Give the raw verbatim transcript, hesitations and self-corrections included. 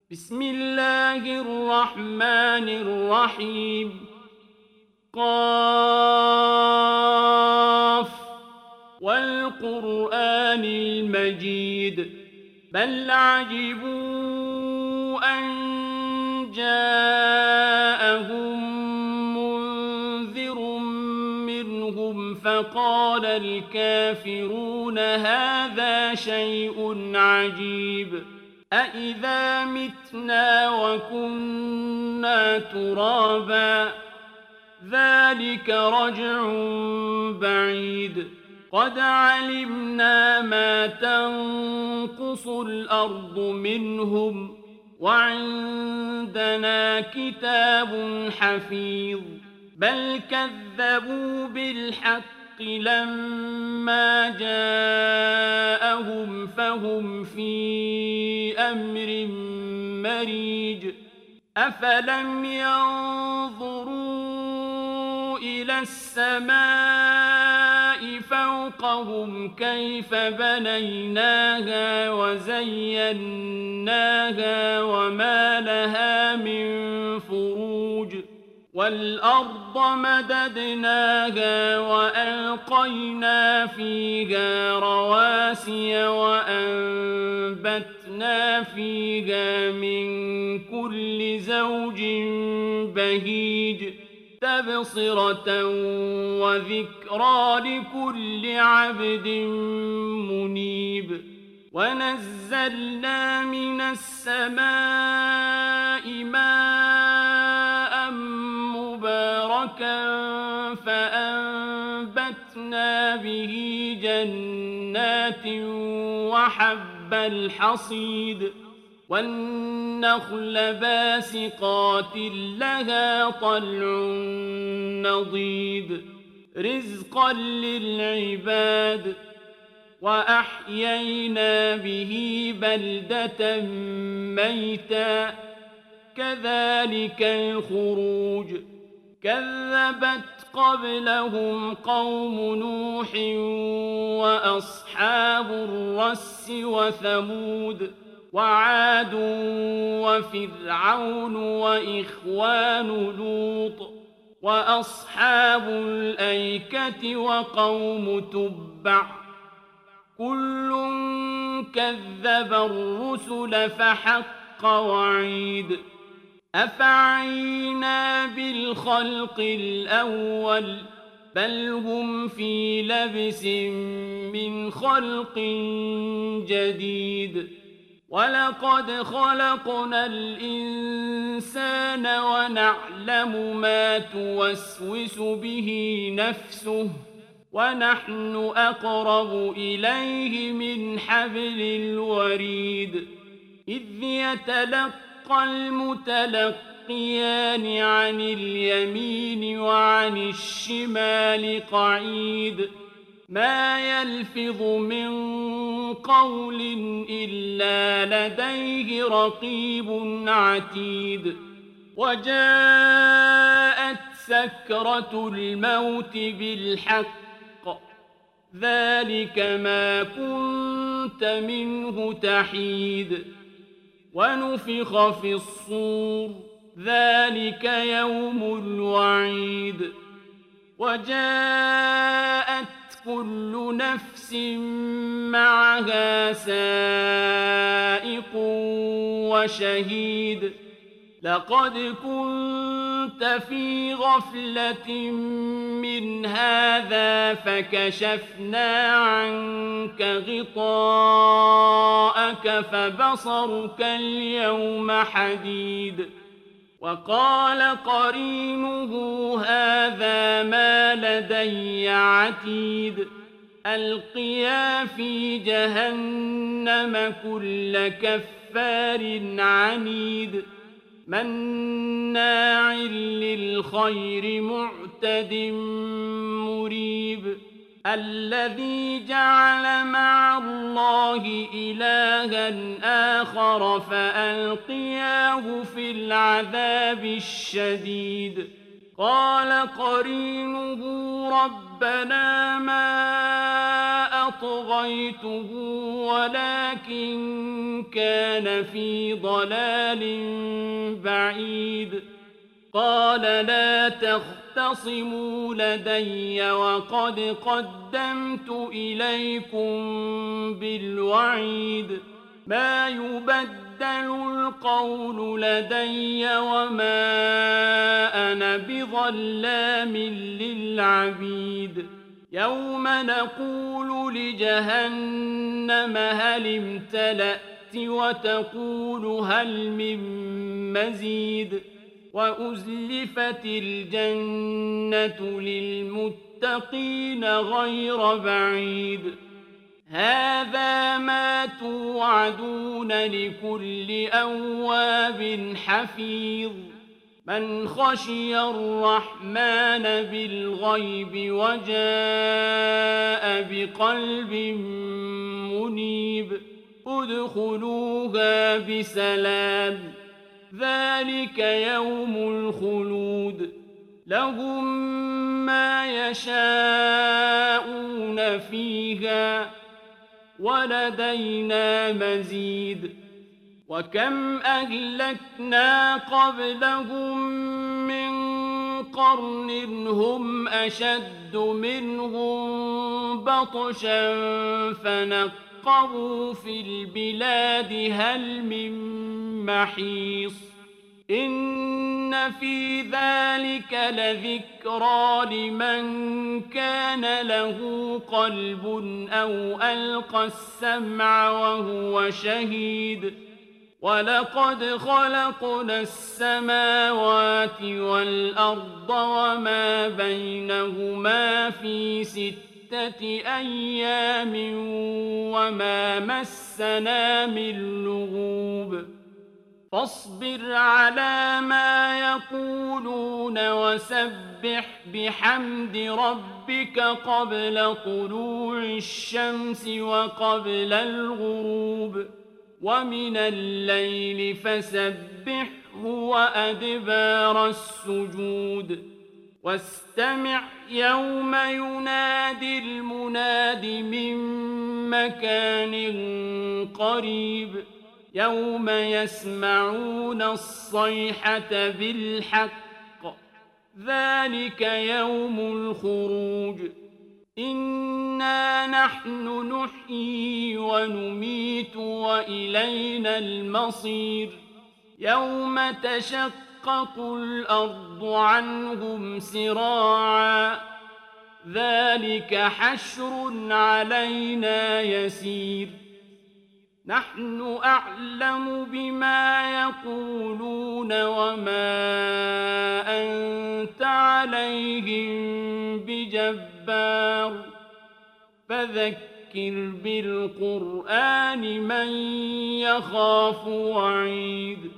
بسم الله الرحمن الرحيم. قاف والقرآن المجيد بل عجبوا أن جاءهم منذر منهم فقال الكافرون هذا شيء عجيب أإذا متنا وكنا ترابا ذلك رجع بعيد قد علمنا ما تنقص الأرض منهم وعندنا كتاب حفيظ بل كذبوا بالحق لما جاءهم فهم في أمر مريج أفلم ينظروا إلى السماء فوقهم كيف بنيناها وزيناها وما لها من فروج والأرض مددناها وألقينا فيها رواسي وأنبتنا فيها من كل زوج بهيج تبصرة وذكرى لكل عبد منيب ونزلنا من السماء ماء مباركا فأنبتنا به جنات وحب الحصيد والنخل باسقات لها طلع نضيد رزقا للعباد وأحيينا به بلدة ميتا كذلك الخروج كذبت قبلهم قوم نوح وأصحاب الرس وثمود وعاد وفرعون وإخوان لوط وأصحاب الأيكة وقوم تبع كل كذب الرسل فحق وعيد أفعينا بالخلق الأول بل هم في لبس من خلق جديد ولقد خلقنا الإنسان ونعلم ما توسوس به نفسه ونحن أقرب إليه من حبل الوريد إذ يتلقى المتلقيان عن اليمين وعن الشمال قعيد ما يلفظ من قول إلا لديه رقيب عتيد وجاءت سكرة الموت بالحق ذلك ما كنت منه تحيد ونفخ في الصور ذلك يوم الوعيد وجاءت كل نفس معها سائق وشهيد لقد كنت في غفلة من هذا فكشفنا عنك غطاءك فبصرك اليوم حديد وقال قرينه هذا ما لدي عتيد ألقيا في جهنم كل كفار عنيد مناع للخير معتد مريب الذي جعل مع الله إلها آخر فألقياه في العذاب الشديد قال قرينه ربنا ما أطغيته ولكن كان في ضلال بعيد قال لا تختصموا لدي وقد قدمت إليكم بالوعيد ما يبدل القول لدي وما أنا بظلام للعبيد يوم نقول لجهنم هل امتلأت وتقول هل من مزيد وأزلفت الجنة للمتقين غير بعيد هذا ما توعدون لكل أواب حفيظ من خشي الرحمن بالغيب وجاء بقلب منيب ادخلوها بسلام ذلك يوم الخلود لهم ما يشاءون فيها ولدينا مزيد وكم أهلكنا قبلهم من قرن هم أشد منهم بطشا فنقبوا في البلاد هل من محيص إن في ذلك لذكرى لمن كان له قلب أو ألقى السمع وهو شهيد ولقد خلقنا السماوات والأرض وما بينهما في ستة أيام وما مسنا من لغوب فاصبر على ما يقولون وسبح بحمد ربك قبل طلوع الشمس وقبل الغروب ومن الليل فسبحه وأدبار السجود واستمع يوم ينادي المناد من مكان قريب يوم يسمعون الصيحة بالحق ذلك يوم الخروج إنا نحن نحيي ونميت وإلينا المصير يوم تشقق الأرض عنهم سراعا ذلك حشر علينا يسير نحن أعلم بما يقولون وما أنت عليهم بجبار فذكر بالقرآن من يخاف وعيد